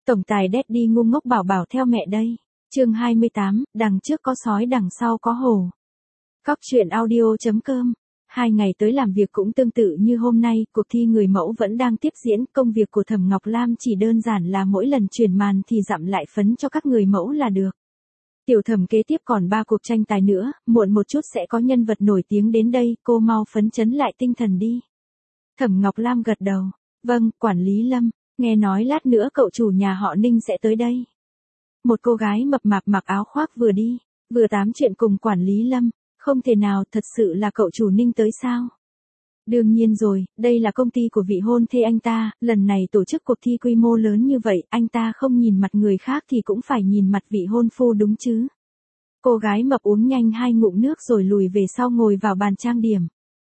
Tổng tài Daddy ngu ngốc bảo bảo theo mẹ đây. Chương 28, đằng trước có sói đằng sau có hổ. Cóc truyện audio.com. 2 ngày tới làm việc cũng tương tự như hôm nay, cuộc thi người mẫu vẫn đang tiếp diễn, công việc của Thẩm Ngọc Lam chỉ đơn giản là mỗi lần chuyển màn thì dặm lại phấn cho các người mẫu là được. Tiểu Thẩm kế tiếp còn 3 cuộc tranh tài nữa, muộn một chút sẽ có nhân vật nổi tiếng đến đây, cô mau phấn chấn lại tinh thần đi. Thẩm Ngọc Lam gật đầu. Vâng, quản lý Lâm, nghe nói lát nữa cậu chủ nhà họ Ninh sẽ tới đây. Một cô gái mập mạp mặc áo khoác vừa đi, vừa tám chuyện cùng quản lý Lâm. Không thể nào, thật sự là cậu chủ Ninh tới sao? Đương nhiên rồi, đây là công ty của vị hôn thê anh ta, lần này tổ chức cuộc thi quy mô lớn như vậy, anh ta không nhìn mặt người khác thì cũng phải nhìn mặt vị hôn phu đúng chứ. Cô gái mập uống nhanh 2 ngụm nước rồi lùi về sau ngồi vào bàn trang điểm.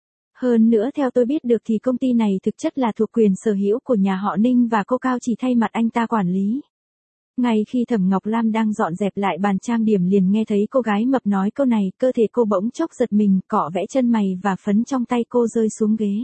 Hơn nữa theo tôi biết được thì công ty này thực chất là thuộc quyền sở hữu của nhà họ Ninh và cô Cao chỉ thay mặt anh ta quản lý. Ngay khi Thẩm Ngọc Lam đang dọn dẹp lại bàn trang điểm liền nghe thấy cô gái mập nói câu này, cơ thể cô bỗng chốc giật mình, cọ vẽ chân mày và phấn trong tay cô rơi xuống ghế.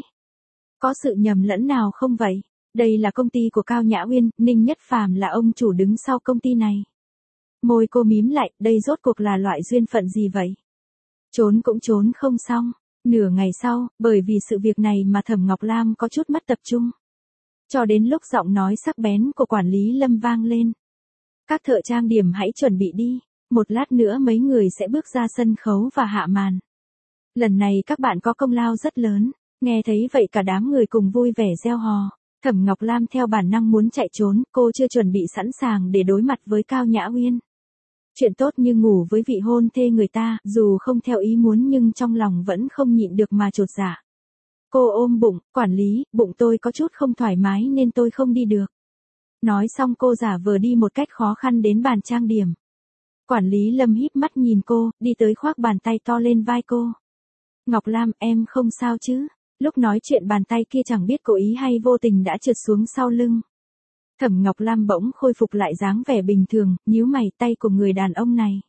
Có sự nhầm lẫn nào không vậy? Đây là công ty của Cao Nhã Uyên, Ninh Nhất Phàm là ông chủ đứng sau công ty này. Môi cô mím lại, đây rốt cuộc là loại duyên phận gì vậy? Trốn cũng trốn không xong. Nửa ngày sau, bởi vì sự việc này mà Thẩm Ngọc Lam có chút mất tập trung. Cho đến lúc giọng nói sắc bén của quản lý Lâm vang lên. Các thợ trang điểm hãy chuẩn bị đi, một lát nữa mấy người sẽ bước ra sân khấu và hạ màn. Lần này các bạn có công lao rất lớn, nghe thấy vậy cả đám người cùng vui vẻ reo hò. Thẩm Ngọc Lam theo bản năng muốn chạy trốn, cô chưa chuẩn bị sẵn sàng để đối mặt với Cao Nhã Uyên. Chuyện tốt như ngủ với vị hôn thê người ta, dù không theo ý muốn nhưng trong lòng vẫn không nhịn được mà chột dạ. Cô ôm bụng, quản lý, bụng tôi có chút không thoải mái nên tôi không đi được. Nói xong cô giả vờ đi một cách khó khăn đến bàn trang điểm. Quản lý Lâm híp mắt nhìn cô, đi tới khoác bàn tay to lên vai cô. Ngọc Lam, em không sao chứ? Lúc nói chuyện bàn tay kia chẳng biết cố ý hay vô tình đã trượt xuống sau lưng. Thẩm Ngọc Lam bỗng khôi phục lại dáng vẻ bình thường, nhíu mày, tay của người đàn ông này.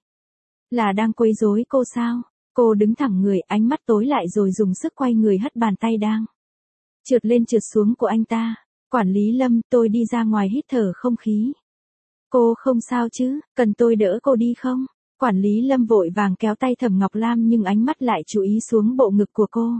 Là đang quấy rối cô sao? Cô đứng thẳng người, ánh mắt tối lại rồi dùng sức quay người hất bàn tay đang trượt lên trượt xuống của anh ta. Quản lý Lâm, tôi đi ra ngoài hít thở không khí. Cô không sao chứ, cần tôi đỡ cô đi không? Quản lý Lâm vội vàng kéo tay Thẩm Ngọc Lam nhưng ánh mắt lại chú ý xuống bộ ngực của cô.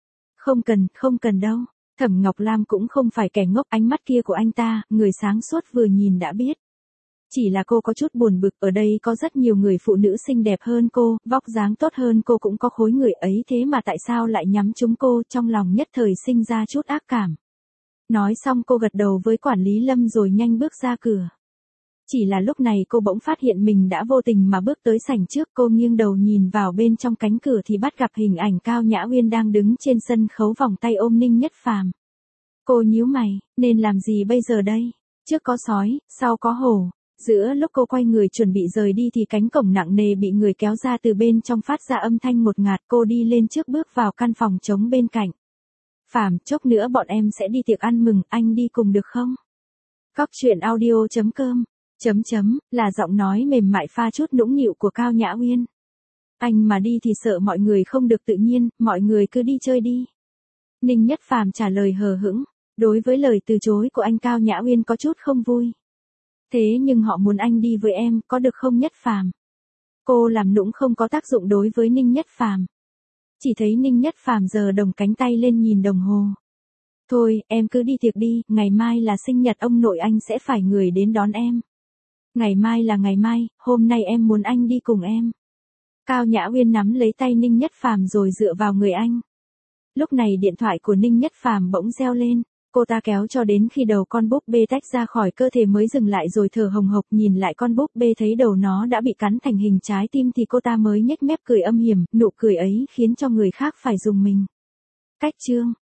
Không cần đâu. Thẩm Ngọc Lam cũng không phải kẻ ngốc, ánh mắt kia của anh ta, người sáng suốt vừa nhìn đã biết. Chỉ là cô có chút buồn bực, ở đây có rất nhiều người phụ nữ xinh đẹp hơn cô, vóc dáng tốt hơn cô cũng có khối người ấy thế mà tại sao lại nhắm trúng cô, trong lòng nhất thời sinh ra chút ác cảm. Nói xong cô gật đầu với quản lý Lâm rồi nhanh bước ra cửa. Chỉ là lúc này cô bỗng phát hiện mình đã vô tình mà bước tới sảnh trước, cô nghiêng đầu nhìn vào bên trong cánh cửa thì bắt gặp hình ảnh Cao Nhã Uyên đang đứng trên sân khấu vòng tay ôm Ninh Nhất Phàm. Cô nhíu mày, nên làm gì bây giờ đây? Trước có sói, sau có hổ. Giữa lúc cô quay người chuẩn bị rời đi thì cánh cổng nặng nề bị người kéo ra từ bên trong phát ra âm thanh ngột ngạt, cô đi lên trước bước vào căn phòng trống bên cạnh. Phàm, chốc nữa bọn em sẽ đi tiệc ăn mừng, anh đi cùng được không? Cóc truyện audio.com. Là giọng nói mềm mại pha chút nũng nịu của Cao Nhã Uyên. Anh mà đi thì sợ mọi người không được tự nhiên, mọi người cứ đi chơi đi. Ninh Nhất Phàm trả lời hờ hững, đối với lời từ chối của anh Cao Nhã Uyên có chút không vui. Thế nhưng họ muốn anh đi với em, có được không Nhất Phàm? Cô làm nũng không có tác dụng đối với Ninh Nhất Phàm. Chỉ thấy Ninh Nhất Phàm giơ đồng cánh tay lên nhìn đồng hồ. Thôi, em cứ đi tiệc đi, ngày mai là sinh nhật ông nội anh sẽ phải người đến đón em. Ngày mai là ngày mai, hôm nay em muốn anh đi cùng em. Cao Nhã Uyên nắm lấy tay Ninh Nhất Phàm rồi dựa vào người anh. Lúc này điện thoại của Ninh Nhất Phàm bỗng reo lên, cô ta kéo cho đến khi đầu con búp bê tách ra khỏi cơ thể mới dừng lại rồi thở hồng hộc nhìn lại con búp bê thấy đầu nó đã bị cắn thành hình trái tim thì cô ta mới nhếch mép cười âm hiểm, nụ cười ấy khiến cho người khác phải rùng mình. Cách chương